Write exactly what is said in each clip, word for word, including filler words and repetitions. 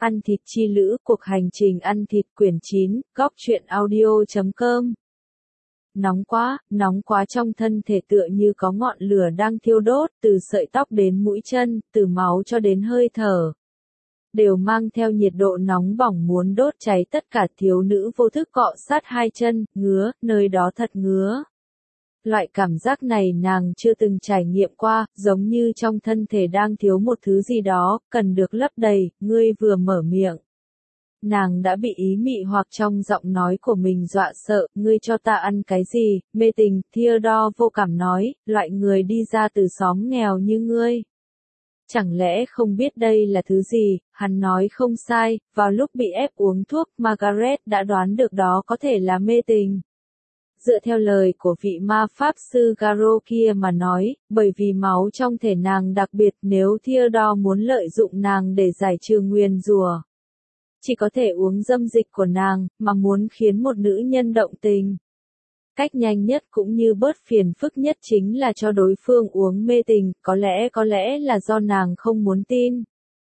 Ăn thịt chi lữ, cuộc hành trình ăn thịt quyển chín, góc truyện audio chấm com. Nóng quá, nóng quá trong thân thể tựa như có ngọn lửa đang thiêu đốt, từ sợi tóc đến mũi chân, từ máu cho đến hơi thở. Đều mang theo nhiệt độ nóng bỏng muốn đốt cháy tất cả. Thiếu nữ vô thức cọ sát hai chân, ngứa, nơi đó thật ngứa. Loại cảm giác này nàng chưa từng trải nghiệm qua, giống như trong thân thể đang thiếu một thứ gì đó, cần được lấp đầy. Ngươi vừa mở miệng, nàng đã bị ý mị hoặc trong giọng nói của mình dọa sợ. Ngươi cho ta ăn cái gì? Mê tình. Theodore vô cảm nói, loại người đi ra từ xóm nghèo như ngươi, chẳng lẽ không biết đây là thứ gì? Hắn nói không sai, vào lúc bị ép uống thuốc, Margaret đã đoán được đó có thể là mê tình. Dựa theo lời của vị ma pháp sư Garo kia mà nói, bởi vì máu trong thể nàng đặc biệt, nếu Theodore muốn lợi dụng nàng để giải trừ nguyền rủa, chỉ có thể uống dâm dịch của nàng, mà muốn khiến một nữ nhân động tình, cách nhanh nhất cũng như bớt phiền phức nhất chính là cho đối phương uống mê tình. Có lẽ có lẽ là do nàng không muốn tin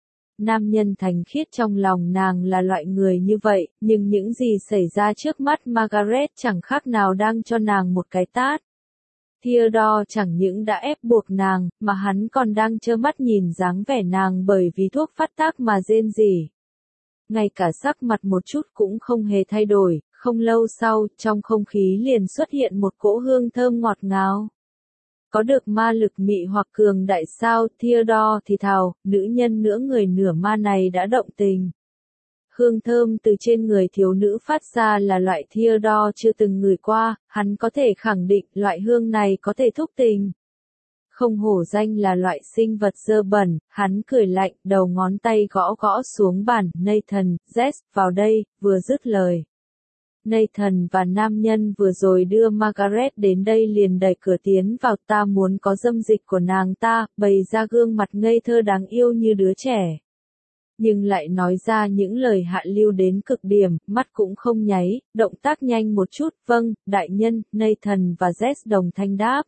nam nhân thành khiết trong lòng nàng là loại người như vậy, nhưng những gì xảy ra trước mắt Margaret chẳng khác nào đang cho nàng một cái tát. Theodore chẳng những đã ép buộc nàng, mà hắn còn đang trơ mắt nhìn dáng vẻ nàng bởi vì thuốc phát tác mà rên rỉ. Ngay cả sắc mặt một chút cũng không hề thay đổi. Không lâu sau, trong không khí liền xuất hiện một cỗ hương thơm ngọt ngào. Có được ma lực mị hoặc cường đại sao? Theodore thì thào, nữ nhân nửa người nửa ma này đã động tình. Hương thơm từ trên người thiếu nữ phát ra là loại Theodore chưa từng ngửi qua, hắn có thể khẳng định loại hương này có thể thúc tình. Không hổ danh là loại sinh vật dơ bẩn, hắn cười lạnh, đầu ngón tay gõ gõ xuống bàn. Nathan, Jess, vào đây. Vừa dứt lời, Nathan và nam nhân vừa rồi đưa Margaret đến đây liền đẩy cửa tiến vào. Ta muốn có dâm dịch của nàng ta, bày ra gương mặt ngây thơ đáng yêu như đứa trẻ, nhưng lại nói ra những lời hạ lưu đến cực điểm, mắt cũng không nháy, động tác nhanh một chút. Vâng, đại nhân. Nathan và Jess đồng thanh đáp.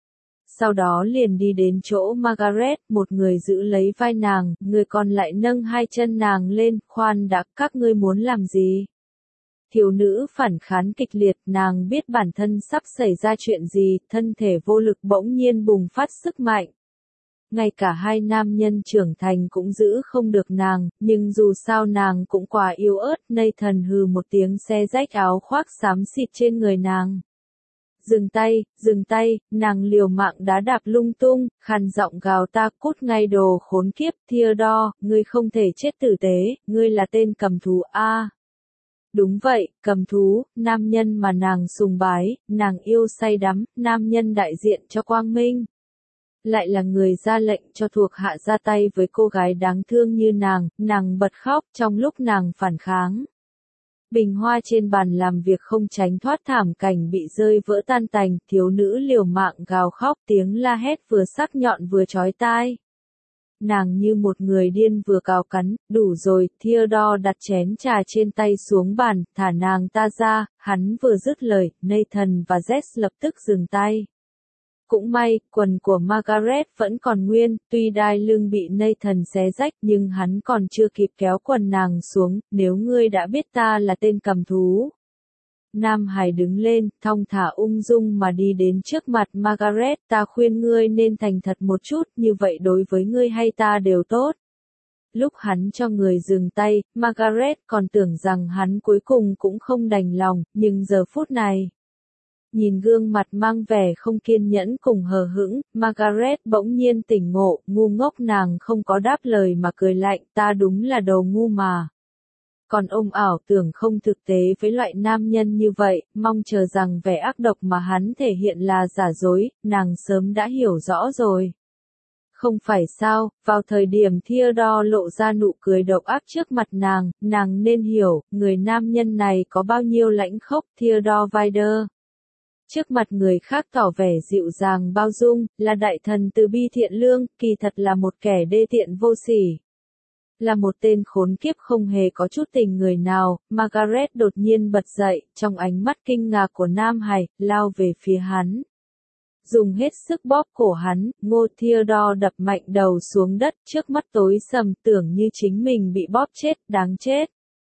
Sau đó liền đi đến chỗ Margaret, một người giữ lấy vai nàng, người còn lại nâng hai chân nàng lên. Khoan đã, các ngươi muốn làm gì? Thiếu nữ phản kháng kịch liệt, nàng biết bản thân sắp xảy ra chuyện gì, thân thể vô lực bỗng nhiên bùng phát sức mạnh. Ngay cả hai nam nhân trưởng thành cũng giữ không được nàng, nhưng dù sao nàng cũng quá yếu ớt. Nathan hừ một tiếng xé rách áo khoác xám xịt trên người nàng. Dừng tay, dừng tay. Nàng liều mạng đá đạp lung tung, khàn giọng gào, ta cút ngay đồ khốn kiếp. Theodore, ngươi không thể chết tử tế, ngươi là tên cầm thú a. À, đúng vậy, cầm thú, nam nhân mà nàng sùng bái, nàng yêu say đắm, nam nhân đại diện cho quang minh. Lại là người ra lệnh cho thuộc hạ ra tay với cô gái đáng thương như nàng. Nàng bật khóc trong lúc nàng phản kháng. Bình hoa trên bàn làm việc không tránh thoát thảm cảnh bị rơi vỡ tan tành. Thiếu nữ liều mạng gào khóc, tiếng la hét vừa sắc nhọn vừa chói tai. Nàng như một người điên vừa cào cắn. Đủ rồi. Theodore đặt chén trà trên tay xuống bàn, thả nàng ta ra. Hắn vừa dứt lời, Nathan và Jess lập tức dừng tay. Cũng may, quần của Margaret vẫn còn nguyên, tuy đai lưng bị Nathan xé rách, nhưng hắn còn chưa kịp kéo quần nàng xuống. Nếu ngươi đã biết ta là tên cầm thú. Nam Hải đứng lên, thong thả ung dung mà đi đến trước mặt Margaret. Ta khuyên ngươi nên thành thật một chút, như vậy đối với ngươi hay ta đều tốt. Lúc hắn cho người dừng tay, Margaret còn tưởng rằng hắn cuối cùng cũng không đành lòng, nhưng giờ phút này, nhìn gương mặt mang vẻ không kiên nhẫn cùng hờ hững, Margaret bỗng nhiên tỉnh ngộ. Ngu ngốc. Nàng không có đáp lời mà cười lạnh, ta đúng là đồ ngu mà. Còn ông ảo tưởng không thực tế với loại nam nhân như vậy, mong chờ rằng vẻ ác độc mà hắn thể hiện là giả dối. Nàng sớm đã hiểu rõ rồi. Không phải sao? Vào thời điểm Theodore lộ ra nụ cười độc ác trước mặt nàng, nàng nên hiểu, người nam nhân này có bao nhiêu lãnh khốc. Theodore Vider trước mặt người khác tỏ vẻ dịu dàng bao dung, là đại thần từ bi thiện lương, kỳ thật là một kẻ đê tiện vô sỉ. Là một tên khốn kiếp không hề có chút tình người nào. Margaret đột nhiên bật dậy, trong ánh mắt kinh ngạc của Nam Hải, lao về phía hắn. dùng hết sức bóp cổ hắn, Ngô Theodore đập mạnh đầu xuống đất, trước mắt tối sầm, tưởng như chính mình bị bóp chết, đáng chết.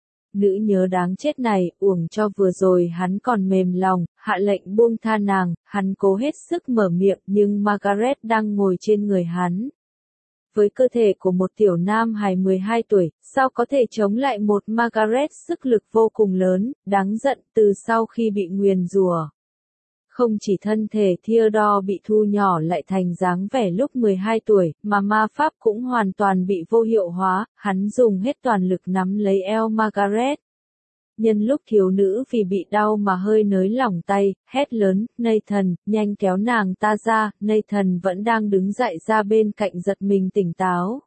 Nữ nhớ đáng chết này, uổng cho vừa rồi hắn còn mềm lòng, hạ lệnh buông tha nàng, hắn cố hết sức mở miệng nhưng Margaret đang ngồi trên người hắn. Với cơ thể của một tiểu nam hài mười hai tuổi, sao có thể chống lại một Margaret sức lực vô cùng lớn, đáng giận từ sau khi bị nguyền rủa. Không chỉ thân thể Theodore bị thu nhỏ lại thành dáng vẻ lúc mười hai tuổi, mà ma pháp cũng hoàn toàn bị vô hiệu hóa, hắn dùng hết toàn lực nắm lấy eo Margaret. Nhân lúc thiếu nữ vì bị đau mà hơi nới lỏng tay, hét lớn, Nathan, nhanh kéo nàng ta ra, Nathan vẫn đang đứng dậy ra bên cạnh giật mình tỉnh táo.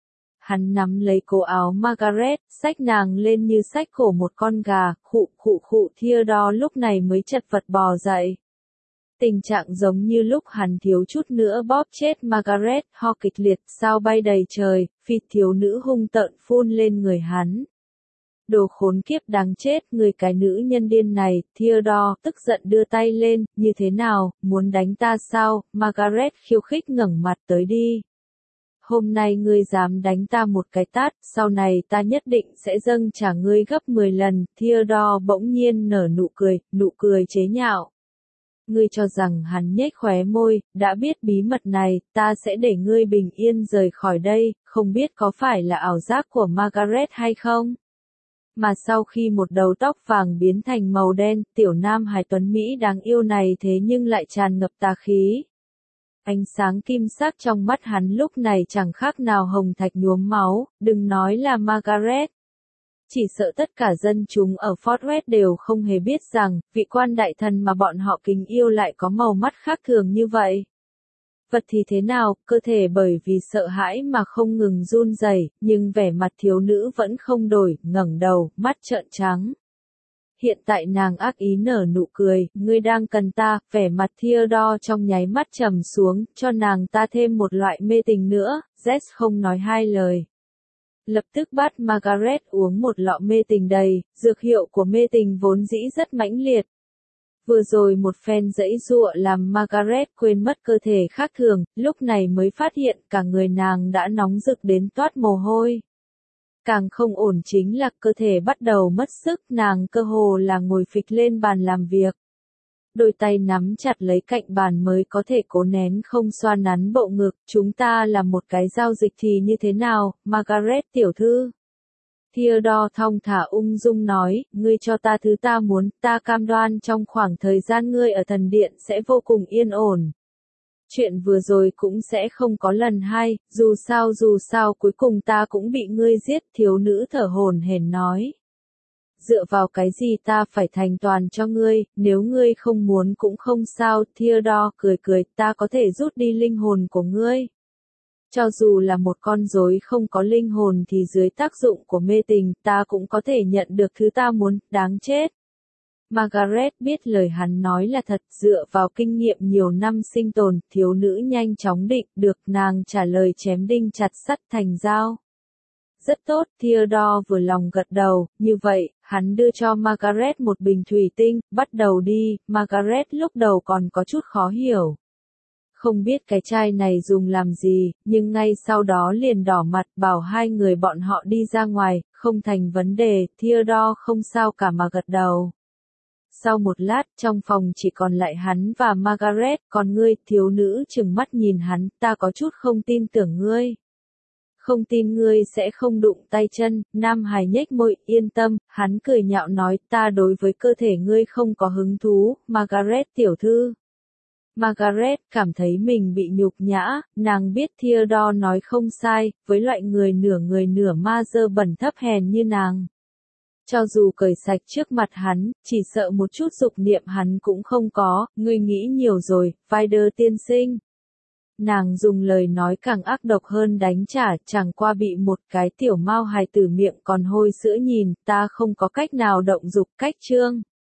Hắn nắm lấy cổ áo Margaret, xách nàng lên như xách cổ một con gà, khụ khụ khụ Theodore lúc này mới chật vật bò dậy. Tình trạng giống như lúc hắn thiếu chút nữa bóp chết Margaret, ho kịch liệt, sao bay đầy trời, phi thiếu nữ hung tợn phun lên người hắn. Đồ khốn kiếp đáng chết, người cái nữ nhân điên này, Theodore tức giận đưa tay lên, như thế nào, muốn đánh ta sao, Margaret khiêu khích ngẩng mặt tới đi. Hôm nay ngươi dám đánh ta một cái tát, sau này ta nhất định sẽ dâng trả ngươi gấp mười lần, Theodore bỗng nhiên nở nụ cười, nụ cười chế nhạo. Ngươi cho rằng hắn nhếch khóe môi, đã biết bí mật này, ta sẽ để ngươi bình yên rời khỏi đây, không biết có phải là ảo giác của Margaret hay không? Mà sau khi một đầu tóc vàng biến thành màu đen, tiểu nam hài tuấn Mỹ đáng yêu này thế nhưng lại tràn ngập tà khí. Ánh sáng kim sắc trong mắt hắn lúc này chẳng khác nào hồng thạch nhuốm máu, đừng nói là Margaret. Chỉ sợ tất cả dân chúng ở Fort West đều không hề biết rằng, vị quan đại thần mà bọn họ kính yêu lại có màu mắt khác thường như vậy. Vật thì thế nào, cơ thể bởi vì sợ hãi mà không ngừng run rẩy, nhưng vẻ mặt thiếu nữ vẫn không đổi, ngẩng đầu, mắt trợn trắng. Hiện tại nàng ác ý nở nụ cười, ngươi đang cần ta, vẻ mặt Theodore trong nháy mắt trầm xuống, cho nàng ta thêm một loại mê tình nữa, Jess không nói hai lời. Lập tức bắt Margaret uống một lọ mê tình đầy, dược hiệu của mê tình vốn dĩ rất mãnh liệt. Vừa rồi một phen giãy giụa làm Margaret quên mất cơ thể khác thường, lúc này mới phát hiện cả người nàng đã nóng rực đến toát mồ hôi. Càng không ổn chính là cơ thể bắt đầu mất sức, nàng cơ hồ là ngồi phịch lên bàn làm việc. Đôi tay nắm chặt lấy cạnh bàn mới có thể cố nén không xoa nắn bộ ngực, chúng ta là một cái giao dịch thì như thế nào, Margaret tiểu thư? Theodore thong thả ung dung nói, ngươi cho ta thứ ta muốn, ta cam đoan trong khoảng thời gian ngươi ở thần điện sẽ vô cùng yên ổn. Chuyện vừa rồi cũng sẽ không có lần hai, dù sao dù sao cuối cùng ta cũng bị ngươi giết, thiếu nữ thở hổn hển nói. Dựa vào cái gì ta phải thành toàn cho ngươi, nếu ngươi không muốn cũng không sao, Theodore cười cười, ta có thể rút đi linh hồn của ngươi. Cho dù là một con rối không có linh hồn thì dưới tác dụng của mê tình, ta cũng có thể nhận được thứ ta muốn, đáng chết. Margaret biết lời hắn nói là thật, dựa vào kinh nghiệm nhiều năm sinh tồn, thiếu nữ nhanh chóng định được, nàng trả lời chém đinh chặt sắt thành dao. Rất tốt, Theodore vừa lòng gật đầu, như vậy, hắn đưa cho Margaret một bình thủy tinh, bắt đầu đi, Margaret lúc đầu còn có chút khó hiểu. Không biết cái chai này dùng làm gì, nhưng ngay sau đó liền đỏ mặt bảo hai người bọn họ đi ra ngoài, không thành vấn đề, Theodore không sao cả mà gật đầu. Sau một lát, trong phòng chỉ còn lại hắn và Margaret, còn ngươi, thiếu nữ trừng mắt nhìn hắn, ta có chút không tin tưởng ngươi. Không tin ngươi sẽ không đụng tay chân, nam hài nhếch môi, yên tâm, hắn cười nhạo nói, ta đối với cơ thể ngươi không có hứng thú, Margaret tiểu thư. Margaret cảm thấy mình bị nhục nhã, nàng biết Theodore nói không sai, với loại người nửa người nửa ma dơ bẩn thấp hèn như nàng. Cho dù cởi sạch trước mặt hắn, chỉ sợ một chút dục niệm hắn cũng không có, ngươi nghĩ nhiều rồi, Vider tiên sinh. Nàng dùng lời nói càng ác độc hơn đánh trả, chẳng qua bị một cái tiểu mao hài tử miệng còn hôi sữa nhìn, ta không có cách nào động dục cách chương.